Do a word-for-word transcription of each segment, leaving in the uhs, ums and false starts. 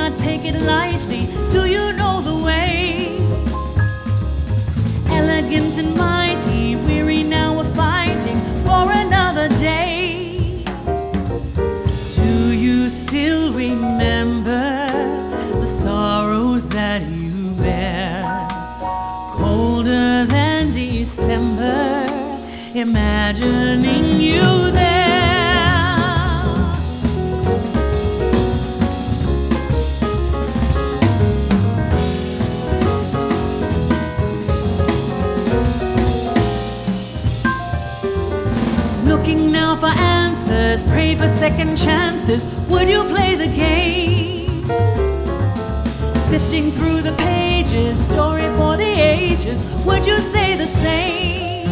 not take it lightly. Do you know the way? Elegant and mighty, weary now of fighting for another day. Do you still remember the sorrows that you bear? Colder than December, imagining you there. Looking now for answers, pray for second chances. Would you play the game? Sifting through the pages, story for the ages. Would you say the same?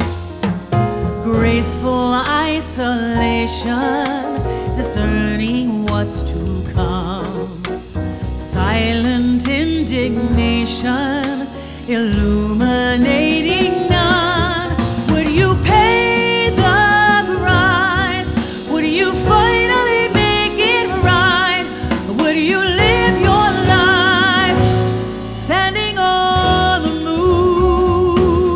Graceful isolation, discerning what's to come. Silent indignation, illuminating none. Would you pay the price? Would you finally make it right? Would you live your life standing on the moon?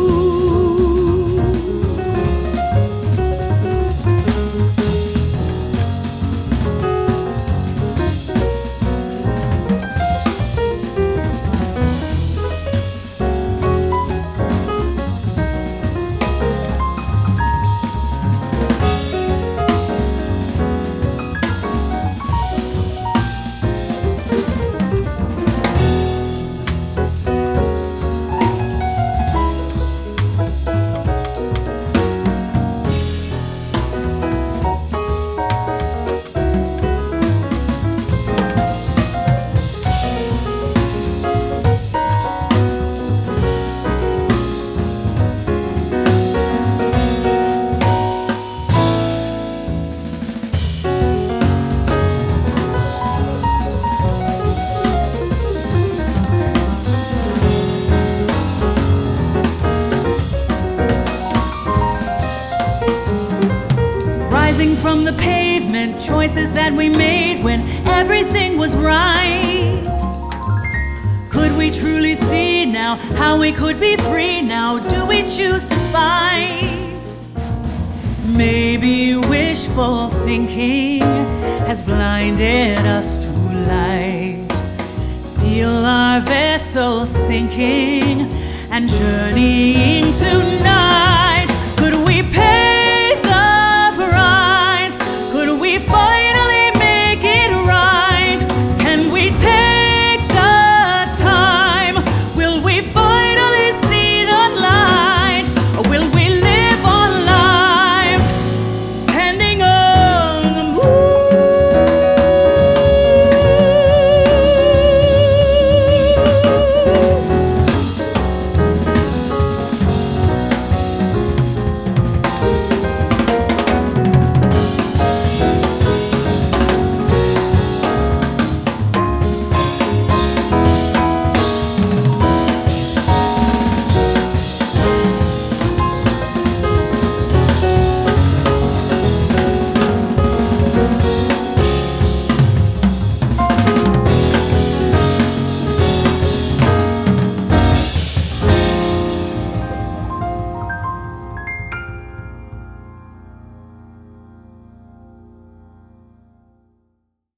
Rising from the pavement, choices that we made when everything was right. Could we truly see now how we could be free now? Do we choose to fight? Maybe wishful thinking has blinded us to light. Feel our vessel sinking and journeying tonight.